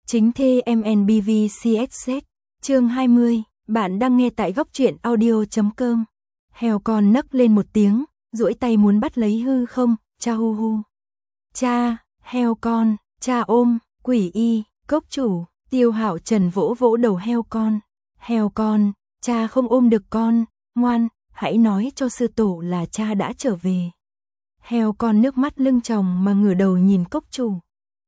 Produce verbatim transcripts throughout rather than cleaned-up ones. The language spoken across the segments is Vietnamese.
Chính thê em en bê vê xê ích Z, chương hai mươi, bạn đang nghe tại góc truyện audio chấm com. Heo con nấc lên một tiếng, duỗi tay muốn bắt lấy hư không, cha hu hu. Cha, heo con, cha ôm, quỷ y, cốc chủ, Tiêu Hạo Trần vỗ vỗ đầu heo con. Heo con, cha không ôm được con, ngoan, hãy nói cho sư tổ là cha đã trở về. Heo con nước mắt lưng tròng mà ngửa đầu nhìn cốc chủ.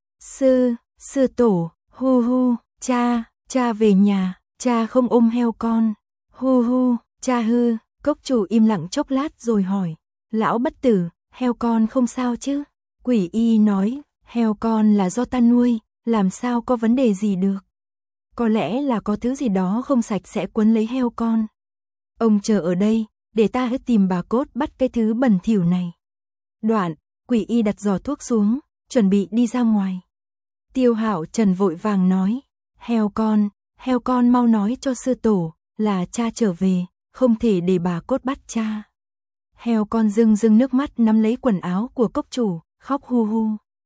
Sư, sư tổ, hu hu, cha, cha về nhà, cha không ôm heo con. Hu hu, cha hư, cốc chủ im lặng chốc lát rồi hỏi. Lão bất tử, heo con không sao chứ? Quỷ y nói, heo con là do ta nuôi, làm sao có vấn đề gì được. Có lẽ là có thứ gì đó không sạch sẽ quấn lấy heo con. Ông chờ ở đây, để ta hết tìm bà cốt bắt cái thứ bẩn thỉu này. Đoạn, quỷ y đặt giỏ thuốc xuống, chuẩn bị đi ra ngoài. Tiêu Hạo Trần vội vàng nói, heo con, heo con mau nói cho sư tổ, là cha trở về, không thể để bà cốt bắt cha. Heo con rưng rưng nước mắt nắm lấy quần áo của cốc chủ, khóc hu hu.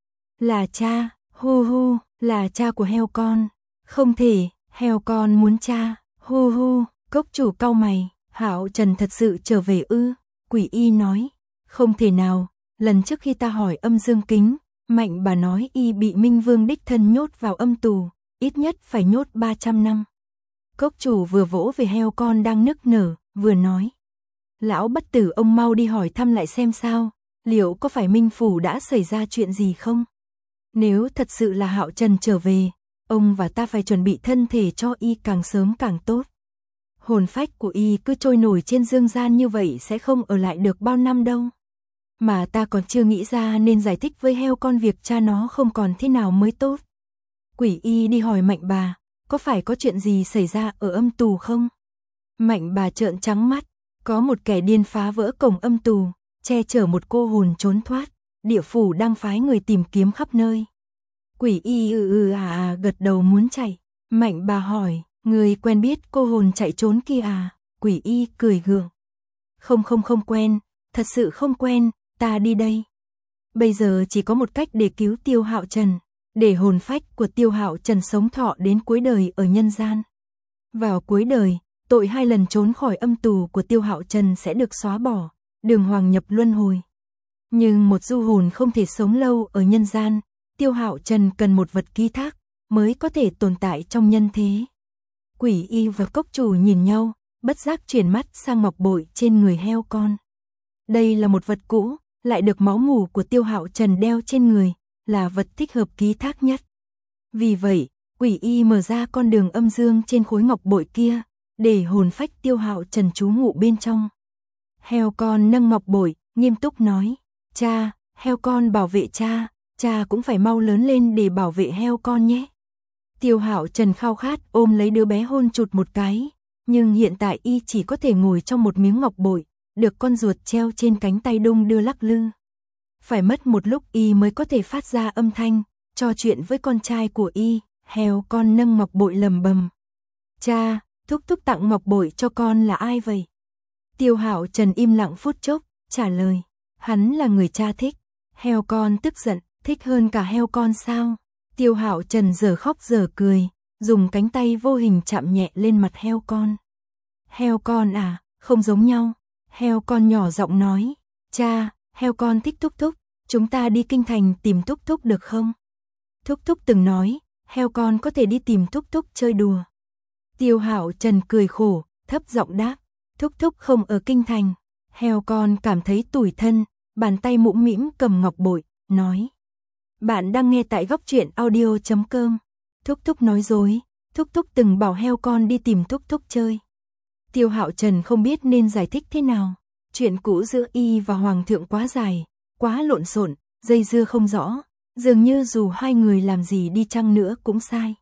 Là cha, hu hu, là cha của heo con. Không thể, heo con muốn cha, hu hu, cốc chủ cau mày, Hạo Trần thật sự trở về ư? Quỷ y nói, không thể nào, lần trước khi ta hỏi âm dương kính, Mạnh bà nói y bị Minh Vương đích thân nhốt vào âm tù, ít nhất phải nhốt ba trăm năm. Cốc chủ vừa vỗ về heo con đang nức nở, vừa nói. Lão bất tử ông mau đi hỏi thăm lại xem sao, liệu có phải Minh Phủ đã xảy ra chuyện gì không? Nếu thật sự là Hạo Trần trở về, ông và ta phải chuẩn bị thân thể cho y càng sớm càng tốt. Hồn phách của y cứ trôi nổi trên dương gian như vậy sẽ không ở lại được bao năm đâu. Mà ta còn chưa nghĩ ra nên giải thích với heo con việc cha nó không còn thế nào mới tốt. Quỷ y đi hỏi Mạnh bà, có phải có chuyện gì xảy ra ở âm tù không? Mạnh bà trợn trắng mắt, có một kẻ điên phá vỡ cổng âm tù, che chở một cô hồn trốn thoát, địa phủ đang phái người tìm kiếm khắp nơi. Quỷ y ừ ừ à à gật đầu muốn chạy. Mạnh bà hỏi, người quen biết cô hồn chạy trốn kia à? Quỷ y cười gượng. Không không không quen, thật sự không quen, ta đi đây. Bây giờ chỉ có một cách để cứu Tiêu Hạo Trần, để hồn phách của Tiêu Hạo Trần sống thọ đến cuối đời ở nhân gian. Vào cuối đời, tội hai lần trốn khỏi âm tù của Tiêu Hạo Trần sẽ được xóa bỏ, đường hoàng nhập luân hồi. Nhưng một du hồn không thể sống lâu ở nhân gian, Tiêu Hạo Trần cần một vật ký thác mới có thể tồn tại trong nhân thế. Quỷ y và cốc chủ nhìn nhau, bất giác chuyển mắt sang ngọc bội trên người heo con. Đây là một vật cũ, lại được máu mủ của Tiêu Hạo Trần đeo trên người, là vật thích hợp ký thác nhất. Vì vậy, quỷ y mở ra con đường âm dương trên khối ngọc bội kia, để hồn phách Tiêu Hạo Trần trú ngụ bên trong. Heo con nâng ngọc bội, nghiêm túc nói, cha, heo con bảo vệ cha, cha cũng phải mau lớn lên để bảo vệ heo con nhé. Tiêu Hạo Trần khao khát ôm lấy đứa bé hôn chụt một cái, nhưng hiện tại y chỉ có thể ngồi trong một miếng ngọc bội, được con ruột treo trên cánh tay đung đưa lắc lư. Phải mất một lúc y mới có thể phát ra âm thanh, trò chuyện với con trai của y. Heo con nâng ngọc bội lầm bầm. Cha, thúc thúc tặng ngọc bội cho con là ai vậy? Tiêu Hạo Trần im lặng phút chốc, trả lời, hắn là người cha thích. Heo con tức giận, thích hơn cả heo con sao? Tiêu Hạo Trần giờ khóc giờ cười, dùng cánh tay vô hình chạm nhẹ lên mặt heo con. Heo con à, không giống nhau. Heo con nhỏ giọng nói, cha, heo con thích thúc thúc, chúng ta đi kinh thành tìm thúc thúc được không? Thúc thúc từng nói, heo con có thể đi tìm thúc thúc chơi đùa. Tiêu Hạo Trần cười khổ, thấp giọng đáp, thúc thúc không ở kinh thành. Heo con cảm thấy tủi thân, bàn tay mũm mĩm cầm ngọc bội, nói. Bạn đang nghe tại góc truyện audio chấm com. Thúc thúc nói dối, thúc thúc từng bảo heo con đi tìm thúc thúc chơi. Tiêu Hạo Trần không biết nên giải thích thế nào. Chuyện cũ giữa y và hoàng thượng quá dài, quá lộn xộn, dây dưa không rõ, dường như dù hai người làm gì đi chăng nữa cũng sai.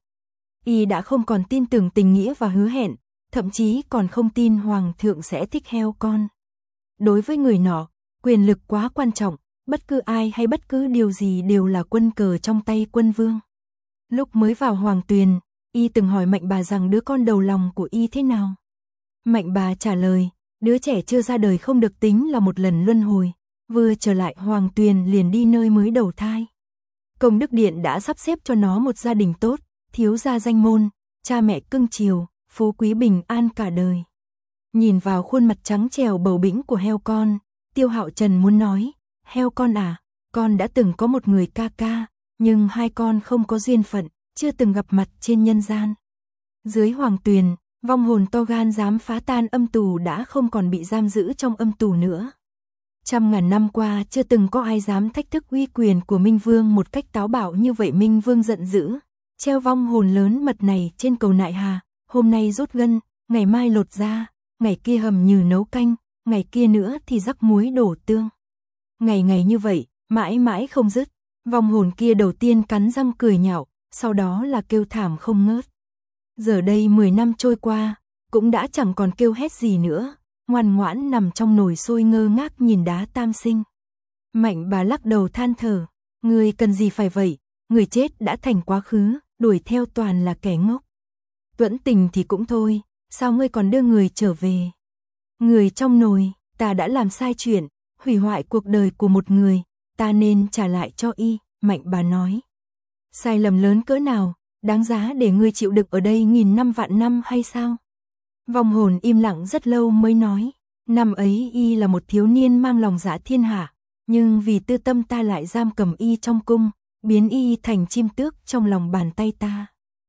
Y đã không còn tin tưởng tình nghĩa và hứa hẹn, thậm chí còn không tin hoàng thượng sẽ thích heo con. Đối với người nọ, quyền lực quá quan trọng, bất cứ ai hay bất cứ điều gì đều là quân cờ trong tay quân vương. Lúc mới vào hoàng tuyền, y từng hỏi Mạnh bà rằng đứa con đầu lòng của y thế nào. Mạnh bà trả lời, đứa trẻ chưa ra đời không được tính là một lần luân hồi, vừa trở lại hoàng tuyền liền đi nơi mới đầu thai. Công đức điện đã sắp xếp cho nó một gia đình tốt, thiếu gia danh môn, cha mẹ cưng chiều, phú quý bình an cả đời. Nhìn vào khuôn mặt trắng trẻo bầu bĩnh của heo con, Tiêu Hạo Trần muốn nói, heo con à, con đã từng có một người ca ca, nhưng hai con không có duyên phận, chưa từng gặp mặt trên nhân gian. Dưới hoàng tuyền, vong hồn to gan dám phá tan âm tù đã không còn bị giam giữ trong âm tù nữa. Trăm ngàn năm qua chưa từng có ai dám thách thức uy quyền của Minh Vương một cách táo bạo như vậy. Minh Vương giận dữ, treo vong hồn lớn mật này trên cầu nại hà, hôm nay rút gân, ngày mai lột da, ngày kia hầm nhừ nấu canh, ngày kia nữa thì rắc muối đổ tương. Ngày ngày như vậy, mãi mãi không dứt. Vong hồn kia đầu tiên cắn răng cười nhạo, sau đó là kêu thảm không ngớt. Giờ đây mười năm trôi qua, cũng đã chẳng còn kêu hét gì nữa, ngoan ngoãn nằm trong nồi sôi ngơ ngác nhìn đá tam sinh. Mạnh bà lắc đầu than thở, người cần gì phải vậy, người chết đã thành quá khứ, đuổi theo toàn là kẻ ngốc. Tuẫn Tình thì cũng thôi, sao ngươi còn đưa người trở về? Người trong nồi, ta đã làm sai chuyện, hủy hoại cuộc đời của một người, ta nên trả lại cho y, Mạnh bà nói. Sai lầm lớn cỡ nào, đáng giá để ngươi chịu đựng ở đây nghìn năm vạn năm hay sao? Vong hồn im lặng rất lâu mới nói, năm ấy y là một thiếu niên mang lòng dạ thiên hạ, nhưng vì tư tâm ta lại giam cầm y trong cung, biến y thành chim tước trong lòng bàn tay ta.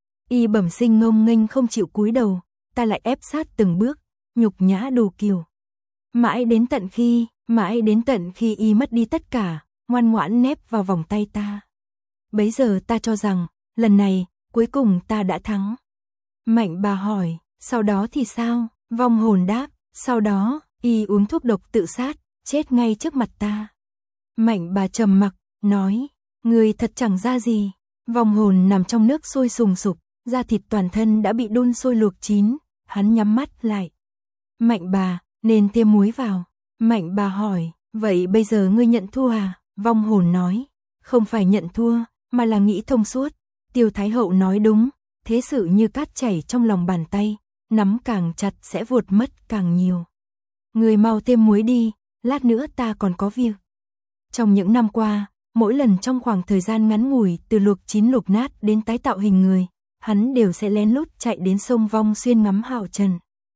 Y bẩm sinh ngông nghênh không chịu cúi đầu, ta lại ép sát từng bước, nhục nhã đủ kiểu. Mãi đến tận khi, mãi đến tận khi y mất đi tất cả, ngoan ngoãn nép vào vòng tay ta. Bấy giờ ta cho rằng, lần này, cuối cùng ta đã thắng. Mạnh bà hỏi, sau đó thì sao? Vong hồn đáp, sau đó, y uống thuốc độc tự sát, chết ngay trước mặt ta. Mạnh bà trầm mặc, nói, người thật chẳng ra gì. Vong hồn nằm trong nước sôi sùng sục, da thịt toàn thân đã bị đun sôi luộc chín, hắn nhắm mắt lại. Mạnh bà, nên thêm muối vào. Mạnh bà hỏi, vậy bây giờ ngươi nhận thua à? Vong hồn nói, không phải nhận thua, mà là nghĩ thông suốt. Tiêu Thái Hậu nói đúng, thế sự như cát chảy trong lòng bàn tay, nắm càng chặt sẽ vuột mất càng nhiều. Ngươi mau thêm muối đi, lát nữa ta còn có việc. Trong những năm qua, mỗi lần trong khoảng thời gian ngắn ngủi từ luộc chín luộc nát đến tái tạo hình người, hắn đều sẽ lén lút chạy đến sông Vong Xuyên ngắm Hạo Trần.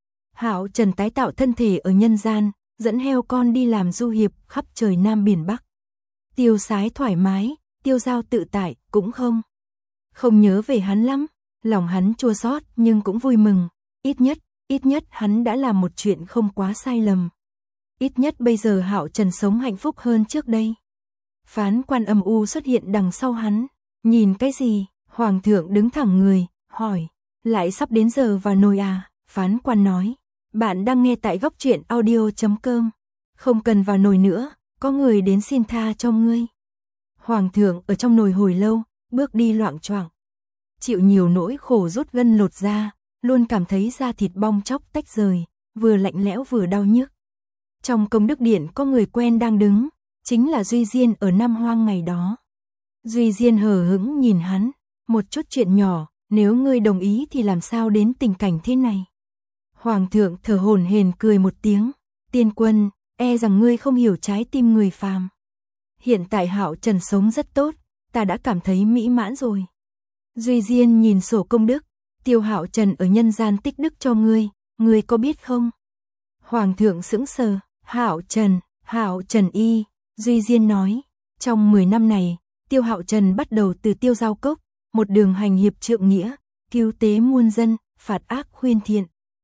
Hạo Trần tái tạo thân thể ở nhân gian, dẫn heo con đi làm du hiệp khắp trời Nam Biển Bắc. Tiêu Sái thoải mái, Tiêu Giao tự tại, cũng không. Không nhớ về hắn lắm, lòng hắn chua xót nhưng cũng vui mừng, ít nhất, ít nhất hắn đã làm một chuyện không quá sai lầm. Ít nhất bây giờ Hạo Trần sống hạnh phúc hơn trước đây. Phán quan âm u xuất hiện đằng sau hắn, nhìn cái gì? Hoàng thượng đứng thẳng người, hỏi, lại sắp đến giờ vào nồi à? Phán quan nói, bạn đang nghe tại góc truyện audio chấm com, không cần vào nồi nữa, có người đến xin tha cho ngươi. Hoàng thượng ở trong nồi hồi lâu, bước đi loạng choạng, chịu nhiều nỗi khổ rút gân lột da, luôn cảm thấy da thịt bong chóc tách rời, vừa lạnh lẽo vừa đau nhức. Trong công đức điện có người quen đang đứng, chính là Duy Diên ở Nam Hoang ngày đó. Duy Diên hờ hững nhìn hắn, một chút chuyện nhỏ, nếu ngươi đồng ý thì làm sao đến tình cảnh thế này. Hoàng thượng thở hổn hển cười một tiếng, tiên quân, e rằng ngươi không hiểu trái tim người phàm. Hiện tại Hạo Trần sống rất tốt, ta đã cảm thấy mỹ mãn rồi. Duy Diên nhìn sổ công đức, Tiêu Hạo Trần ở nhân gian tích đức cho ngươi, ngươi có biết không? Hoàng thượng sững sờ, Hạo Trần, Hạo Trần y, Duy Diên nói, trong mười năm này, Tiêu Hạo Trần bắt đầu từ Tiêu Giao Cốc, một đường hành hiệp trượng nghĩa, cứu tế muôn dân, phạt ác khuyên thiện.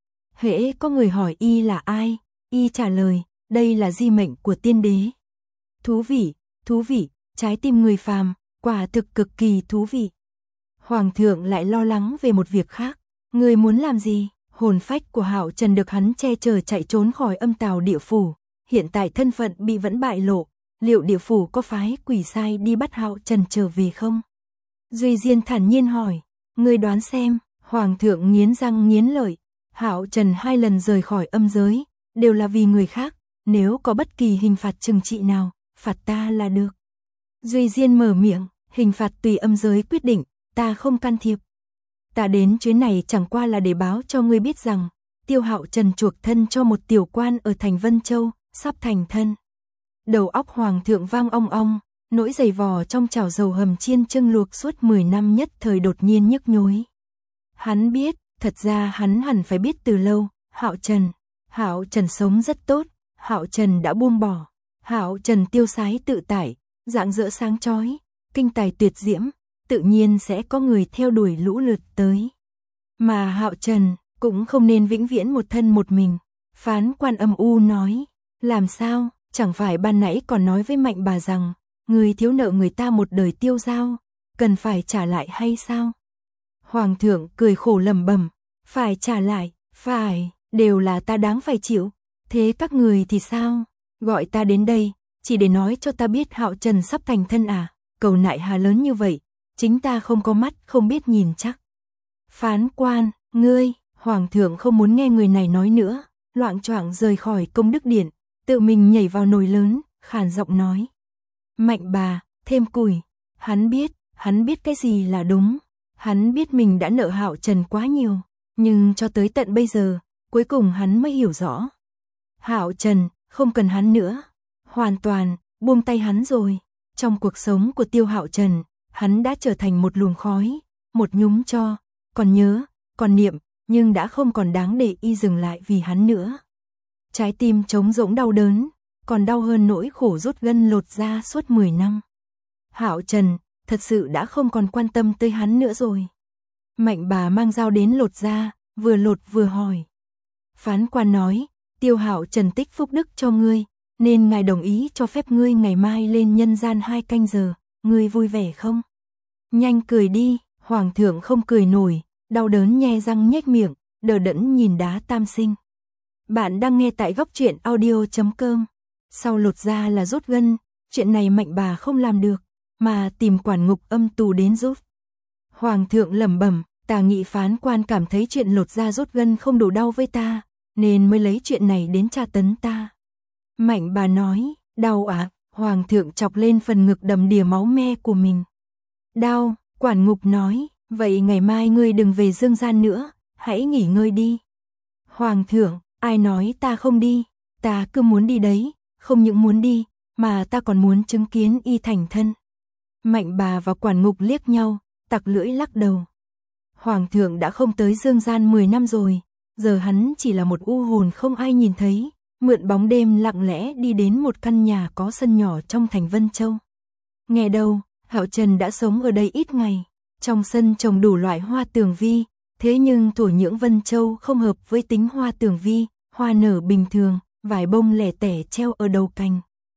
Hễ có người hỏi y là ai, y trả lời, đây là di mệnh của tiên đế. Thú vị, thú vị, trái tim người phàm, quả thực cực kỳ thú vị. Hoàng thượng lại lo lắng về một việc khác, người muốn làm gì? Hồn phách của Hạo Trần được hắn che chở chạy trốn khỏi âm tào địa phủ, hiện tại thân phận bị vẫn bại lộ, liệu địa phủ có phái quỷ sai đi bắt Hạo Trần trở về không? Duy Diên thản nhiên hỏi, ngươi đoán xem. Hoàng thượng nghiến răng nghiến lợi, Hạo Trần hai lần rời khỏi âm giới, đều là vì người khác, nếu có bất kỳ hình phạt trừng trị nào, phạt ta là được. Duy Diên mở miệng, hình phạt tùy âm giới quyết định, ta không can thiệp. Ta đến chuyến này chẳng qua là để báo cho ngươi biết rằng, Tiêu Hạo Trần chuộc thân cho một tiểu quan ở thành Vân Châu, sắp thành thân. Đầu óc Hoàng thượng vang ong ong, Nỗi dày vò trong chảo dầu hầm chiên trưng luộc suốt mười năm nhất thời đột nhiên nhức nhối. Hắn biết, thật ra hắn hẳn phải biết từ lâu, Hạo Trần, Hạo Trần sống rất tốt, Hạo Trần đã buông bỏ, Hạo Trần tiêu sái tự tại, rạng rỡ sáng chói, kinh tài tuyệt diễm, tự nhiên sẽ có người theo đuổi lũ lượt tới. Mà Hạo Trần cũng không nên vĩnh viễn một thân một mình. Phán quan âm u nói, làm sao, chẳng phải ban nãy còn nói với Mạnh bà rằng, người thiếu nợ người ta một đời tiêu dao, cần phải trả lại hay sao? Hoàng thượng cười khổ lẩm bẩm, phải trả lại, phải, đều là ta đáng phải chịu, thế các người thì sao? Gọi ta đến đây, chỉ để nói cho ta biết Hạo Trần sắp thành thân à, cầu nại hà lớn như vậy, chính ta không có mắt không biết nhìn chắc. Phán quan, ngươi, Hoàng thượng không muốn nghe người này nói nữa, loạng choạng rời khỏi công đức điện, tự mình nhảy vào nồi lớn, khàn giọng nói. Mạnh bà, thêm củi, hắn biết, hắn biết cái gì là đúng, hắn biết mình đã nợ Hạo Trần quá nhiều, nhưng cho tới tận bây giờ, cuối cùng hắn mới hiểu rõ. Hạo Trần, không cần hắn nữa, hoàn toàn, buông tay hắn rồi, trong cuộc sống của Tiêu Hạo Trần, hắn đã trở thành một luồng khói, một nhúm tro, còn nhớ, còn niệm, nhưng đã không còn đáng để y dừng lại vì hắn nữa. Trái tim trống rỗng đau đớn, còn đau hơn nỗi khổ rút gân lột da suốt mười năm. Hạo Trần, thật sự đã không còn quan tâm tới hắn nữa rồi. Mạnh bà mang dao đến lột da, vừa lột vừa hỏi. Phán quan nói, Tiêu Hạo Trần tích phúc đức cho ngươi, nên ngài đồng ý cho phép ngươi ngày mai lên nhân gian hai canh giờ, ngươi vui vẻ không? Nhanh cười đi, Hoàng thượng không cười nổi, đau đớn nhe răng nhếch miệng, đờ đẫn nhìn đá tam sinh. Bạn đang nghe tại góc truyện audio chấm com. Sau lột da là rút gân, chuyện này Mạnh bà không làm được, mà tìm quản ngục âm tù đến giúp. Hoàng thượng lẩm bẩm, ta nghĩ phán quan cảm thấy chuyện lột da rút gân không đủ đau với ta, nên mới lấy chuyện này đến tra tấn ta. Mạnh bà nói, đau à? Hoàng thượng chọc lên phần ngực đầm đìa máu me của mình. Đau, quản ngục nói, vậy ngày mai ngươi đừng về dương gian nữa, hãy nghỉ ngơi đi. Hoàng thượng, ai nói ta không đi, ta cứ muốn đi đấy, không những muốn đi, mà ta còn muốn chứng kiến y thành thân. Mạnh bà và quản ngục liếc nhau, tặc lưỡi lắc đầu. Hoàng thượng đã không tới dương gian mười năm rồi, giờ hắn chỉ là một u hồn không ai nhìn thấy, mượn bóng đêm lặng lẽ đi đến một căn nhà có sân nhỏ trong thành Vân Châu. Nghe đâu, Hạo Trần đã sống ở đây ít ngày, trong sân trồng đủ loại hoa tường vi, thế nhưng thổ nhưỡng Vân Châu không hợp với tính hoa tường vi, hoa nở bình thường, vài bông lẻ tẻ treo ở đầu cành.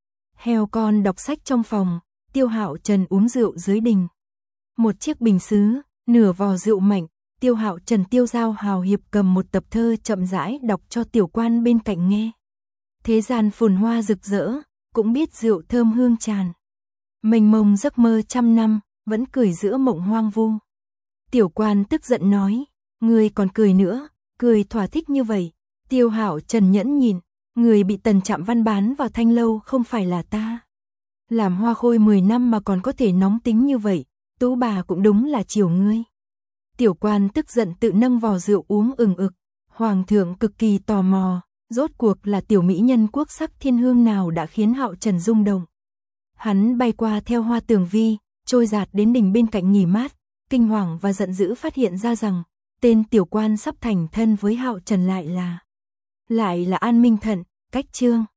Heo con đọc sách trong phòng, Tiêu Hạo Trần uống rượu dưới đình. Một chiếc bình sứ, nửa vò rượu mạnh, Tiêu Hạo Trần tiêu dao hào hiệp cầm một tập thơ chậm rãi đọc cho tiểu quan bên cạnh nghe. Thế gian phồn hoa rực rỡ, cũng biết rượu thơm hương tràn. Mênh mông giấc mơ trăm năm, vẫn cười giữa mộng hoang vu. Tiểu quan tức giận nói, người còn cười nữa, cười thỏa thích như vậy. Tiêu Hạo Trần nhẫn nhìn, người bị Tần Trạm Văn bán vào thanh lâu không phải là ta. Làm hoa khôi mười năm mà còn có thể nóng tính như vậy, tú bà cũng đúng là chiều ngươi. Tiểu quan tức giận tự nâng vò rượu uống ừng ực, Hoàng thượng cực kỳ tò mò, rốt cuộc là tiểu mỹ nhân quốc sắc thiên hương nào đã khiến Hạo Trần rung động. Hắn bay qua theo hoa tường vi, trôi dạt đến đỉnh bên cạnh nghỉ mát, kinh hoàng và giận dữ phát hiện ra rằng, tên tiểu quan sắp thành thân với Hạo Trần lại là, lại là An Minh Thận, Cách Trương.